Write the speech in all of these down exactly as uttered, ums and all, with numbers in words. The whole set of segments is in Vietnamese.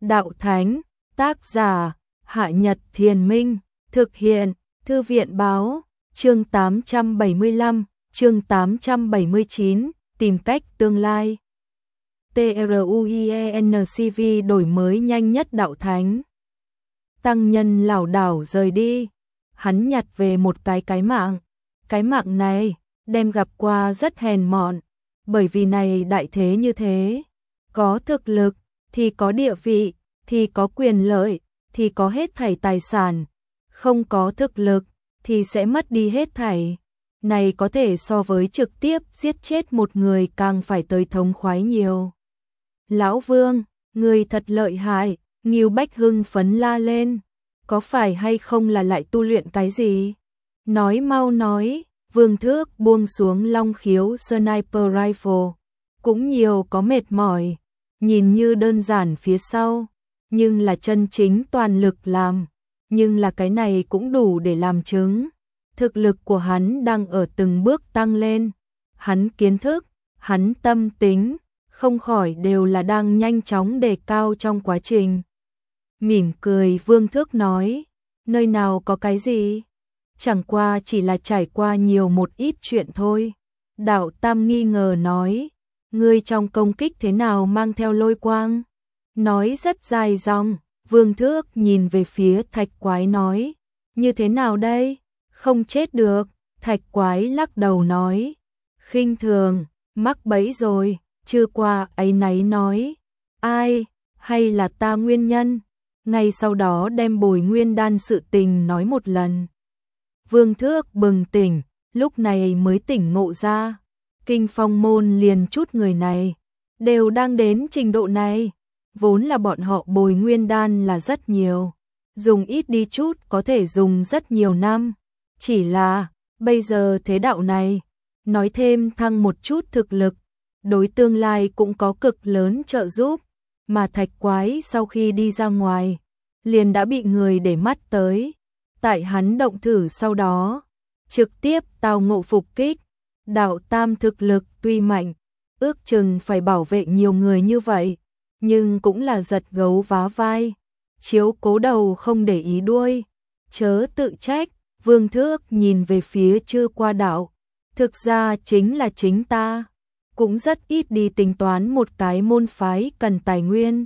Đạo Thánh, tác giả, Hạ Nhật Thiền Minh, thực hiện, Thư viện Báo, chương tám trăm bảy mươi lăm, chương tám trăm bảy mươi chín, tìm cách tương lai. TRUIENCV đổi mới nhanh nhất Đạo Thánh. Tăng nhân lảo đảo rời đi, hắn nhặt về một cái cái mạng. Cái mạng này, đem gặp qua rất hèn mọn, bởi vì này đại thế như thế. Có thực lực, thì có địa vị, thì có quyền lợi, thì có hết thảy tài sản. Không có thực lực, thì sẽ mất đi hết thảy. Này có thể so với trực tiếp giết chết một người càng phải tới thống khoái nhiều. Lão Vương, người thật lợi hại, Ngưu Bách hưng phấn la lên. Có phải hay không là lại tu luyện cái gì? Nói mau nói. Vương Thước buông xuống long khiếu sniper rifle. Cũng nhiều có mệt mỏi. Nhìn như đơn giản phía sau. Nhưng là chân chính toàn lực làm. Nhưng là cái này cũng đủ để làm chứng. Thực lực của hắn đang ở từng bước tăng lên. Hắn kiến thức, hắn tâm tính, không khỏi đều là đang nhanh chóng đề cao trong quá trình. Mỉm cười Vương Thước nói, nơi nào có cái gì? Chẳng qua chỉ là trải qua nhiều một ít chuyện thôi. Đạo Tam nghi ngờ nói, ngươi trong công kích thế nào mang theo lôi quang? Nói rất dài dòng, Vương Thước nhìn về phía Thạch Quái nói, như thế nào đây? Không chết được, Thạch Quái lắc đầu nói, khinh thường, mắc bẫy rồi, chưa qua áy náy nói, ai, hay là ta nguyên nhân? Ngay sau đó đem Bồi Nguyên Đan sự tình nói một lần. Vương Thước bừng tỉnh, lúc này mới tỉnh ngộ ra. Kinh Phong môn liền chút người này, đều đang đến trình độ này. Vốn là bọn họ Bồi Nguyên Đan là rất nhiều. Dùng ít đi chút có thể dùng rất nhiều năm. Chỉ là, bây giờ thế đạo này, nói thêm thăng một chút thực lực, đối tương lai cũng có cực lớn trợ giúp. Mà Thạch Quái sau khi đi ra ngoài, liền đã bị người để mắt tới. Tại hắn động thử sau đó, trực tiếp tao ngộ phục kích. Đạo Tam thực lực tuy mạnh, ước chừng phải bảo vệ nhiều người như vậy, nhưng cũng là giật gấu vá vai. Chiếu cố đầu không để ý đuôi, chớ tự trách. Vương Thước nhìn về phía Chư Qua Đạo, thực ra chính là chính ta, cũng rất ít đi tính toán một cái môn phái cần tài nguyên.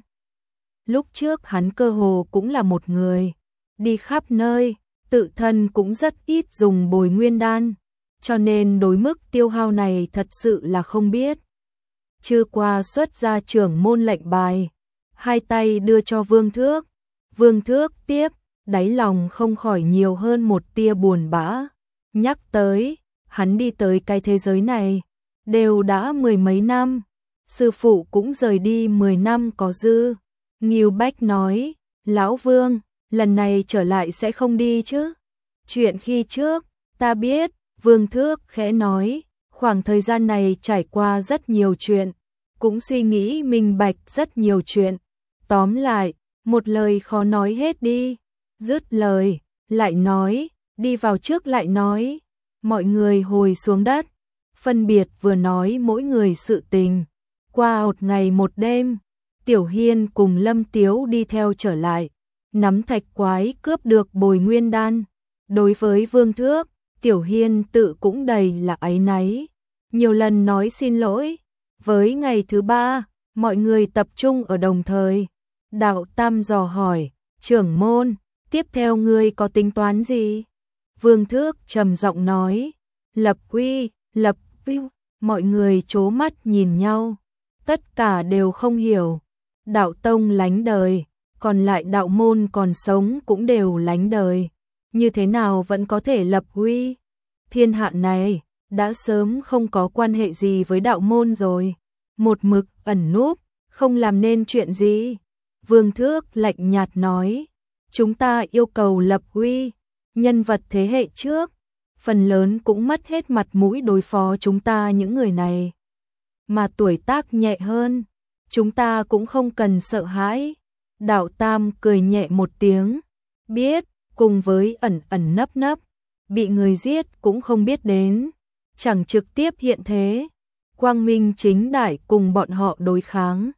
Lúc trước hắn cơ hồ cũng là một người, đi khắp nơi, tự thân cũng rất ít dùng Bồi Nguyên Đan, cho nên đối mức tiêu hao này thật sự là không biết. Chư Qua xuất ra trưởng môn lệnh bài, hai tay đưa cho Vương Thước. Vương Thước tiếp, đáy lòng không khỏi nhiều hơn một tia buồn bã. Nhắc tới, hắn đi tới cái thế giới này, đều đã mười mấy năm, sư phụ cũng rời đi mười năm có dư. Ngưu Bách nói, Lão Vương, lần này trở lại sẽ không đi chứ? Chuyện khi trước, ta biết, Vương Thước khẽ nói, khoảng thời gian này trải qua rất nhiều chuyện, cũng suy nghĩ minh bạch rất nhiều chuyện. Tóm lại, một lời khó nói hết đi. Dứt lời, lại nói, đi vào trước lại nói. Mọi người hồi xuống đất, phân biệt vừa nói mỗi người sự tình. Qua một ngày một đêm, Tiểu Hiên cùng Lâm Tiếu đi theo trở lại, nắm Thạch Quái cướp được Bồi Nguyên Đan. Đối với Vương Thước, Tiểu Hiên tự cũng đầy là áy náy, nhiều lần nói xin lỗi. Với ngày thứ ba, mọi người tập trung ở đồng thời. Đạo Tam dò hỏi, trưởng môn, tiếp theo ngươi có tính toán gì? Vương Thước trầm giọng nói, lập quy, lập quy. Mọi người trố mắt nhìn nhau, tất cả đều không hiểu. Đạo tông lánh đời, còn lại đạo môn còn sống cũng đều lánh đời. Như thế nào vẫn có thể lập quy? Thiên hạ này, đã sớm không có quan hệ gì với đạo môn rồi. Một mực ẩn núp, không làm nên chuyện gì. Vương Thước lạnh nhạt nói, chúng ta yêu cầu lập quy, nhân vật thế hệ trước, phần lớn cũng mất hết mặt mũi đối phó chúng ta những người này. Mà tuổi tác nhẹ hơn, chúng ta cũng không cần sợ hãi. Đạo Tam cười nhẹ một tiếng, biết, cùng với ẩn ẩn nấp nấp, bị người giết cũng không biết đến, chẳng trực tiếp hiện thế. Quang minh chính đại cùng bọn họ đối kháng.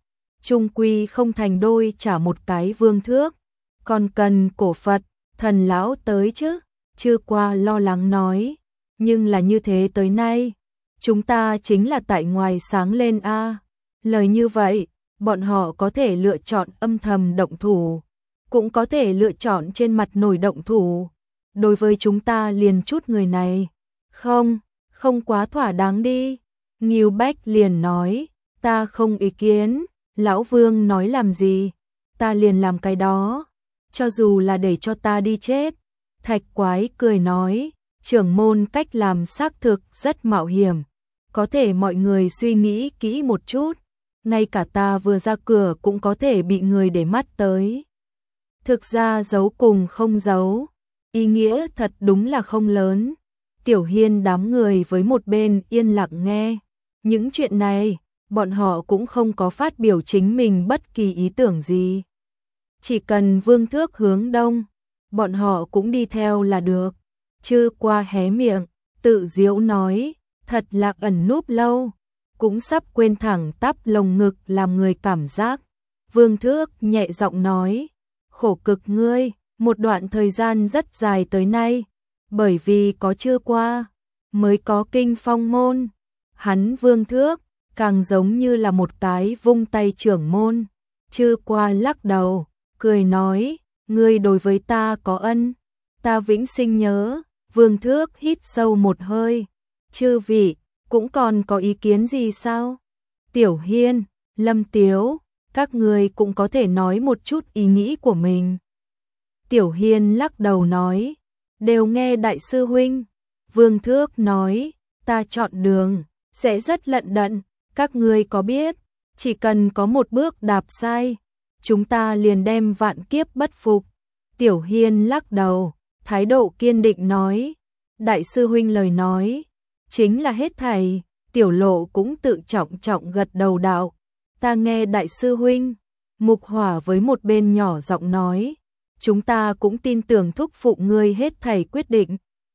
chung quy không thành đôi trả một cái vương thước, còn cần cổ Phật, thần lão tới chứ, Chư Qua lo lắng nói, nhưng là như thế tới nay, chúng ta chính là tại ngoài sáng lên a. Lời như vậy, bọn họ có thể lựa chọn âm thầm động thủ, cũng có thể lựa chọn trên mặt nổi động thủ. Đối với chúng ta liền chút người này, không, không quá thỏa đáng đi. Ngưu Bách liền nói, ta không ý kiến, lão Vương nói làm gì, ta liền làm cái đó, cho dù là để cho ta đi chết. Thạch Quái cười nói, trưởng môn cách làm xác thực rất mạo hiểm, có thể mọi người suy nghĩ kỹ một chút, ngay cả ta vừa ra cửa cũng có thể bị người để mắt tới. Thực ra giấu cùng không giấu, ý nghĩa thật đúng là không lớn. Tiểu Hiên đám người với một bên yên lặng nghe, những chuyện này, bọn họ cũng không có phát biểu chính mình bất kỳ ý tưởng gì. Chỉ cần vương thước hướng đông, bọn họ cũng đi theo là được. Chư Qua hé miệng, tự giễu nói, thật là ẩn núp lâu, cũng sắp quên thẳng tắp lồng ngực làm người cảm giác. Vương Thước nhẹ giọng nói, khổ cực ngươi, một đoạn thời gian rất dài tới nay, bởi vì có Chư Qua, mới có Kinh Phong môn. Hắn Vương Thước, càng giống như là một cái vung tay trưởng môn. Chư Qua lắc đầu, cười nói, ngươi đối với ta có ân, ta vĩnh sinh nhớ. Vương Thước hít sâu một hơi, chư vị, cũng còn có ý kiến gì sao? Tiểu Hiên, Lâm Tiếu, các người cũng có thể nói một chút ý nghĩ của mình. Tiểu Hiên lắc đầu nói, đều nghe đại sư huynh. Vương Thước nói, ta chọn đường, sẽ rất lận đận, các người có biết, chỉ cần có một bước đạp sai, chúng ta liền đem vạn kiếp bất phục. Tiểu Hiên lắc đầu, thái độ kiên định nói, đại sư huynh lời nói, chính là hết thảy. Tiểu Lộ cũng tự trọng trọng gật đầu đạo, ta nghe đại sư huynh. Mục Hỏa với một bên nhỏ giọng nói, chúng ta cũng tin tưởng thúc phụ ngươi hết thảy quyết định.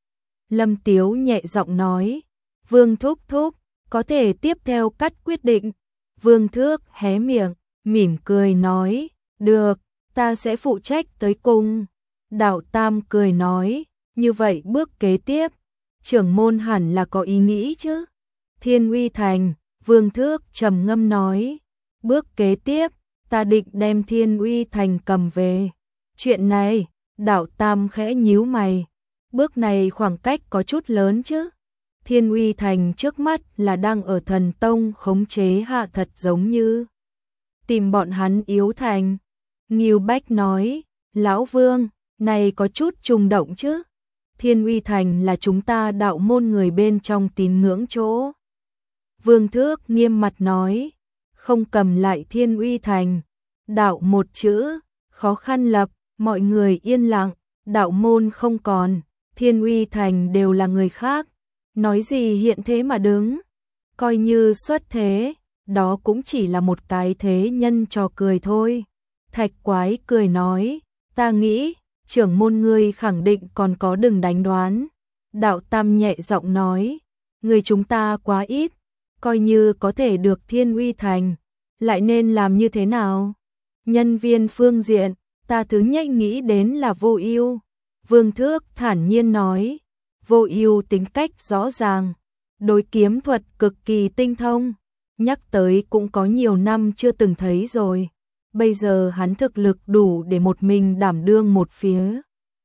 Lâm Tiếu nhẹ giọng nói, Vương thúc thúc, có thể tiếp theo cắt quyết định. Vương Thước hé miệng, mỉm cười nói, được, ta sẽ phụ trách tới cùng. Đạo Tam cười nói, như vậy bước kế tiếp, trưởng môn hẳn là có ý nghĩ chứ. Thiên Uy Thành, Vương Thước trầm ngâm nói, bước kế tiếp, ta định đem Thiên Uy Thành cầm về. Chuyện này, Đạo Tam khẽ nhíu mày, bước này khoảng cách có chút lớn chứ. Thiên Uy Thành trước mắt là đang ở Thần Tông khống chế hạ thật giống như tìm bọn hắn yếu thành. Ngưu Bách nói, lão Vương, này có chút trùng động chứ. Thiên Uy Thành là chúng ta đạo môn người bên trong tín ngưỡng chỗ. Vương Thước nghiêm mặt nói, không cầm lại Thiên Uy Thành, đạo một chữ, khó khăn lập. Mọi người yên lặng, đạo môn không còn, Thiên Uy Thành đều là người khác, nói gì hiện thế mà đứng, coi như xuất thế, đó cũng chỉ là một cái thế nhân trò cười thôi. Thạch Quái cười nói, ta nghĩ, trưởng môn ngươi khẳng định còn có đừng đánh đoán. Đạo Tam nhẹ giọng nói, người chúng ta quá ít, coi như có thể được Thiên Uy Thành, lại nên làm như thế nào? Nhân viên phương diện, ta thứ nhất nghĩ đến là Vô Ưu. Vương Thước thản nhiên nói, Vô Ưu tính cách rõ ràng, đối kiếm thuật cực kỳ tinh thông, nhắc tới cũng có nhiều năm chưa từng thấy rồi. Bây giờ hắn thực lực đủ để một mình đảm đương một phía.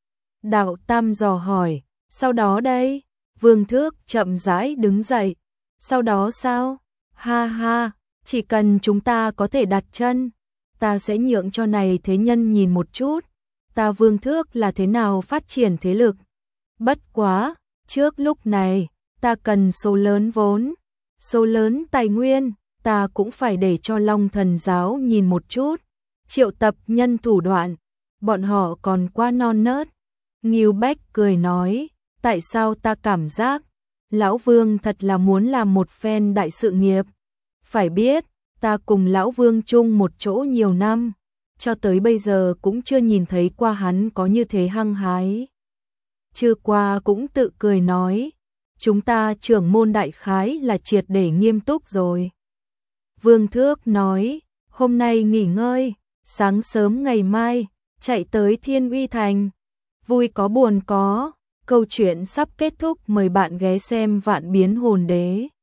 Đạo Tam dò hỏi, sau đó đây? Vương Thước chậm rãi đứng dậy, sau đó sao? Ha ha, chỉ cần chúng ta có thể đặt chân, ta sẽ nhượng cho này thế nhân nhìn một chút, ta Vương Thước là thế nào phát triển thế lực. Bất quá, trước lúc này, ta cần số lớn vốn, số lớn tài nguyên, ta cũng phải để cho Long Thần giáo nhìn một chút, triệu tập nhân thủ đoạn, bọn họ còn quá non nớt. Ngưu Bách cười nói, tại sao ta cảm giác, Lão Vương thật là muốn làm một phen đại sự nghiệp. Phải biết, ta cùng Lão Vương chung một chỗ nhiều năm, cho tới bây giờ cũng chưa nhìn thấy qua hắn có như thế hăng hái. Chư Qua cũng tự cười nói, chúng ta trưởng môn đại khái là triệt để nghiêm túc rồi. Vương Thước nói, hôm nay nghỉ ngơi, sáng sớm ngày mai, chạy tới Thiên Uy Thành. Vui có buồn có, câu chuyện sắp kết thúc, mời bạn ghé xem Vạn Biến Hồn Đế.